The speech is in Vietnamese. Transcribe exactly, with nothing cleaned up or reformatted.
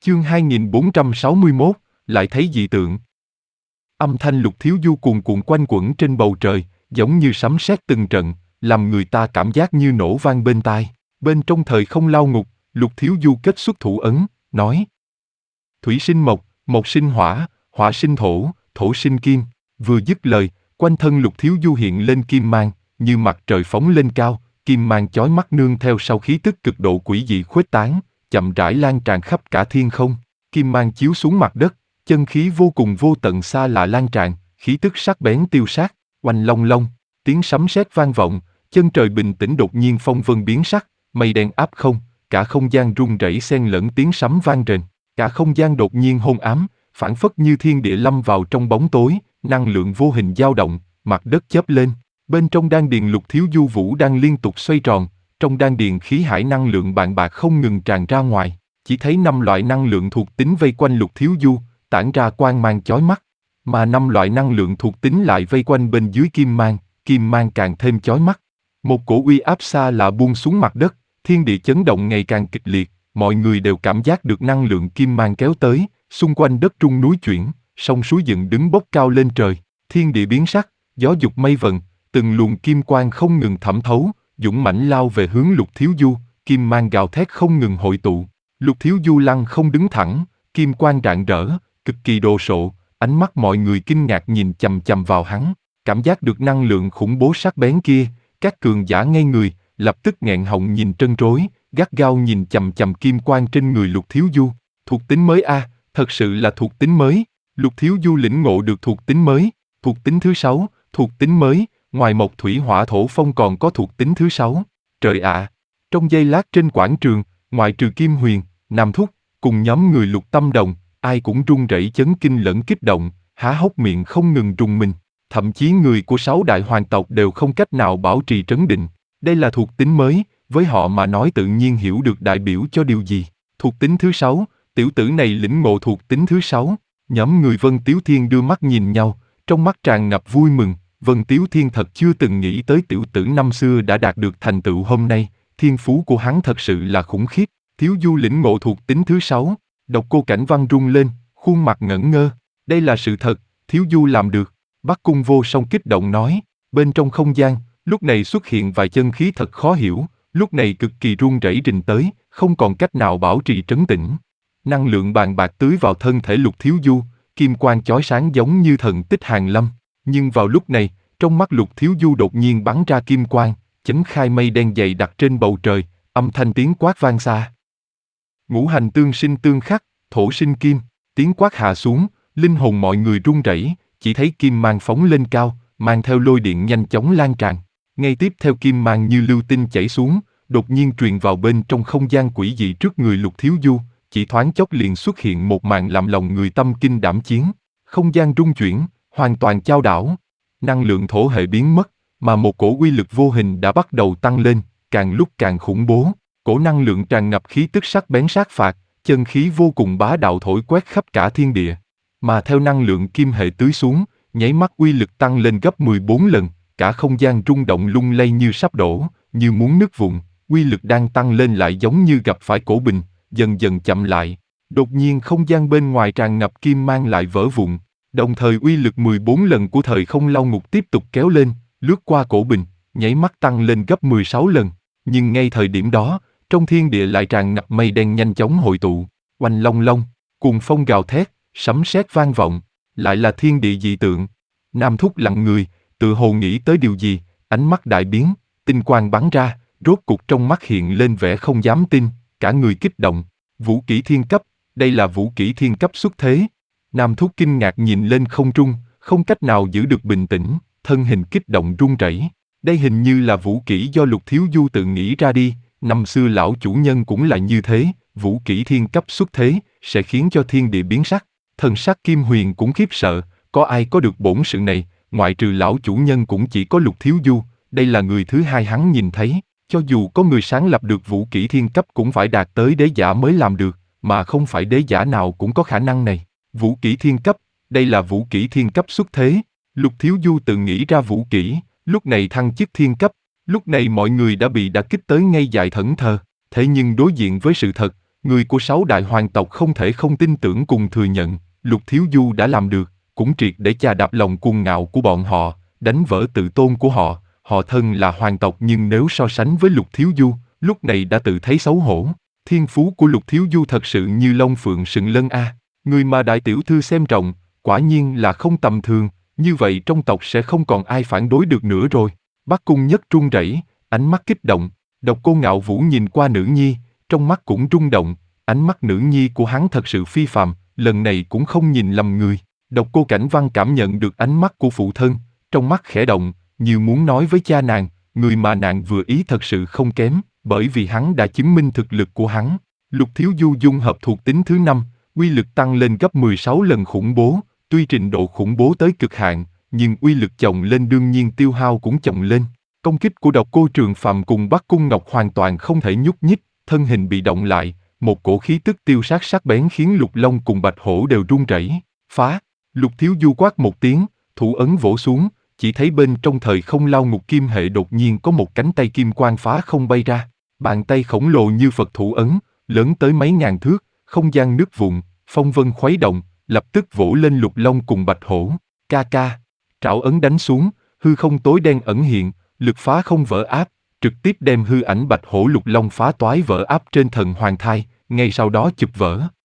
Chương hai nghìn bốn trăm sáu mươi mốt, lại thấy dị tượng. Âm thanh Lục Thiếu Du cuồn cuộn quanh quẩn trên bầu trời, giống như sấm sét từng trận, làm người ta cảm giác như nổ vang bên tai. Bên trong thời không lao ngục, Lục Thiếu Du kết xuất thủ ấn, nói: Thủy sinh mộc, mộc sinh hỏa, hỏa sinh thổ, thổ sinh kim. Vừa dứt lời, quanh thân Lục Thiếu Du hiện lên kim mang, như mặt trời phóng lên cao, kim mang chói mắt nương theo sau khí tức cực độ quỷ dị khuếch tán, chậm rãi lan tràn khắp cả thiên không. Kim mang chiếu xuống mặt đất, chân khí vô cùng vô tận xa lạ lan tràn, khí tức sắc bén tiêu sát. Oanh long long, tiếng sấm sét vang vọng, chân trời bình tĩnh đột nhiên phong vân biến sắc, mây đen áp không, cả không gian rung rẩy xen lẫn tiếng sấm vang rền. Cả không gian đột nhiên hôn ám, phảng phất như thiên địa lâm vào trong bóng tối, năng lượng vô hình dao động, mặt đất chớp lên. Bên trong đan điền Lục Thiếu Du vũ đang liên tục xoay tròn, trong đan điền khí hải năng lượng bạn bạc không ngừng tràn ra ngoài. Chỉ thấy năm loại năng lượng thuộc tính vây quanh Lục Thiếu Du, tản ra quang mang chói mắt, mà năm loại năng lượng thuộc tính lại vây quanh bên dưới kim mang, kim mang càng thêm chói mắt. Một cổ uy áp xa lạ buông xuống mặt đất, thiên địa chấn động ngày càng kịch liệt, mọi người đều cảm giác được năng lượng kim mang kéo tới, xung quanh đất rung núi chuyển, sông suối dựng đứng bốc cao lên trời, thiên địa biến sắc, gió dục mây vần, từng luồng kim quang không ngừng thẩm thấu, dũng mãnh lao về hướng Lục Thiếu Du, kim mang gào thét không ngừng hội tụ. Lục Thiếu Du lăng không đứng thẳng, kim quang rạng rỡ, cực kỳ đồ sộ, ánh mắt mọi người kinh ngạc nhìn chằm chằm vào hắn, cảm giác được năng lượng khủng bố sắc bén kia, các cường giả ngây người, lập tức nghẹn họng nhìn trân trối, gắt gao nhìn chằm chằm kim quang trên người Lục Thiếu Du. Thuộc tính mới a, à, thật sự là thuộc tính mới. Lục Thiếu Du lĩnh ngộ được thuộc tính mới, thuộc tính thứ sáu, thuộc tính mới, ngoài mộc thủy hỏa thổ phong còn có thuộc tính thứ sáu. Trời ạ! À, trong giây lát trên quảng trường, ngoại trừ Kim Huyền, Nam Thúc, cùng nhóm người Lục Tâm Đồng, ai cũng run rẩy chấn kinh lẫn kích động, há hốc miệng không ngừng rùng mình. Thậm chí người của sáu đại hoàng tộc đều không cách nào bảo trì trấn định. Đây là thuộc tính mới, với họ mà nói tự nhiên hiểu được đại biểu cho điều gì. Thuộc tính thứ sáu, tiểu tử này lĩnh ngộ thuộc tính thứ sáu. Nhóm người Vân Tiếu Thiên đưa mắt nhìn nhau, trong mắt tràn ngập vui mừng. Vân Tiếu Thiên thật chưa từng nghĩ tới tiểu tử năm xưa đã đạt được thành tựu hôm nay, thiên phú của hắn thật sự là khủng khiếp. Thiếu Du lĩnh ngộ thuộc tính thứ sáu, Độc Cô Cảnh Văn rung lên, khuôn mặt ngẩn ngơ. Đây là sự thật, Thiếu Du làm được. Bắc Cung Vô Song kích động nói. Bên trong không gian, lúc này xuất hiện vài chân khí thật khó hiểu, lúc này cực kỳ run rẩy rình tới, không còn cách nào bảo trì trấn tĩnh. Năng lượng bàn bạc tưới vào thân thể Lục Thiếu Du, kim quang chói sáng giống như thần tích hàng lâm. Nhưng vào lúc này, trong mắt Lục Thiếu Du đột nhiên bắn ra kim quang, chấn khai mây đen dày đặc trên bầu trời, âm thanh tiếng quát vang xa. Ngũ hành tương sinh tương khắc, thổ sinh kim, tiếng quát hạ xuống, linh hồn mọi người run rẩy, chỉ thấy kim mang phóng lên cao, mang theo lôi điện nhanh chóng lan tràn. Ngay tiếp theo kim mang như lưu tinh chảy xuống, đột nhiên truyền vào bên trong không gian quỷ dị trước người Lục Thiếu Du, chỉ thoáng chốc liền xuất hiện một màn làm lòng người tâm kinh đảm chiến. Không gian rung chuyển, hoàn toàn chao đảo, năng lượng thổ hệ biến mất, mà một cổ uy lực vô hình đã bắt đầu tăng lên, càng lúc càng khủng bố. Cổ năng lượng tràn ngập khí tức sắc bén sát phạt, chân khí vô cùng bá đạo thổi quét khắp cả thiên địa. Mà theo năng lượng kim hệ tưới xuống, nháy mắt uy lực tăng lên gấp mười bốn lần, cả không gian rung động lung lay như sắp đổ, như muốn nứt vụn. Uy lực đang tăng lên lại giống như gặp phải cổ bình, dần dần chậm lại. Đột nhiên không gian bên ngoài tràn ngập kim mang lại vỡ vụn, đồng thời uy lực mười bốn lần của thời không lao ngục tiếp tục kéo lên, lướt qua cổ bình, nháy mắt tăng lên gấp mười sáu lần. Nhưng ngay thời điểm đó, trong thiên địa lại tràn ngập mây đen nhanh chóng hội tụ, oanh long long, cuồng phong gào thét, sấm sét vang vọng, lại là thiên địa dị tượng. Nam Thúc lặng người, tự hồ nghĩ tới điều gì, ánh mắt đại biến, tinh quang bắn ra, rốt cục trong mắt hiện lên vẻ không dám tin, cả người kích động. Vũ kỹ thiên cấp, đây là vũ kỹ thiên cấp xuất thế. Nam Thúc kinh ngạc nhìn lên không trung, không cách nào giữ được bình tĩnh, thân hình kích động run rẩy. Đây hình như là vũ kỹ do Lục Thiếu Du tự nghĩ ra đi, năm xưa lão chủ nhân cũng là như thế, vũ kỹ thiên cấp xuất thế, sẽ khiến cho thiên địa biến sắc. Thần sắc Kim Huyền cũng khiếp sợ, có ai có được bổn sự này, ngoại trừ lão chủ nhân cũng chỉ có Lục Thiếu Du, đây là người thứ hai hắn nhìn thấy. Cho dù có người sáng lập được vũ kỹ thiên cấp cũng phải đạt tới đế giả mới làm được, mà không phải đế giả nào cũng có khả năng này. Vũ kỹ thiên cấp, đây là vũ kỹ thiên cấp xuất thế. Lục Thiếu Du tự nghĩ ra vũ kỹ, lúc này thăng chức thiên cấp, lúc này mọi người đã bị đả kích tới ngay dại thẫn thờ. Thế nhưng đối diện với sự thật, Người của sáu đại hoàng tộc không thể không tin tưởng cùng thừa nhận, Lục Thiếu Du đã làm được, cũng triệt để chà đạp lòng cuồng ngạo của bọn họ, đánh vỡ tự tôn của họ. Họ thân là hoàng tộc nhưng nếu so sánh với Lục Thiếu Du, lúc này đã tự thấy xấu hổ. Thiên phú của Lục Thiếu Du thật sự như Long Phượng sừng lân a. Người mà đại tiểu thư xem trọng, quả nhiên là không tầm thường, như vậy trong tộc sẽ không còn ai phản đối được nữa rồi. Bắc Cung Nhất run rẩy, ánh mắt kích động. Độc Cô Ngạo Vũ nhìn qua nữ nhi, trong mắt cũng rung động, ánh mắt nữ nhi của hắn thật sự phi phàm, lần này cũng không nhìn lầm người. Độc Cô Cảnh Văn cảm nhận được ánh mắt của phụ thân, trong mắt khẽ động, như muốn nói với cha nàng, người mà nàng vừa ý thật sự không kém, bởi vì hắn đã chứng minh thực lực của hắn. Lục Thiếu Du dung hợp thuộc tính thứ năm, uy lực tăng lên gấp mười sáu lần khủng bố, tuy trình độ khủng bố tới cực hạn, nhưng uy lực chồng lên đương nhiên tiêu hao cũng chồng lên. Công kích của Độc Cô Trường Phàm cùng Bắc Cung Ngọc hoàn toàn không thể nhúc nhích, thân hình bị động lại, một cổ khí tức tiêu sát sắc bén khiến Lục Long cùng Bạch Hổ đều run rẩy. Phá! Lục Thiếu Du quát một tiếng, thủ ấn vỗ xuống, chỉ thấy bên trong thời không lao ngục kim hệ đột nhiên có một cánh tay kim quang phá không bay ra. Bàn tay khổng lồ như Phật thủ ấn, lớn tới mấy ngàn thước, không gian nứt vụn, phong vân khuấy động, lập tức vỗ lên Lục Long cùng Bạch Hổ. Ca ca! Trảo ấn đánh xuống, hư không tối đen ẩn hiện, lực phá không vỡ áp, trực tiếp đem hư ảnh Bạch Hổ Lục Long phá toái vỡ áp trên thần hoàng thai, ngay sau đó chụp vỡ.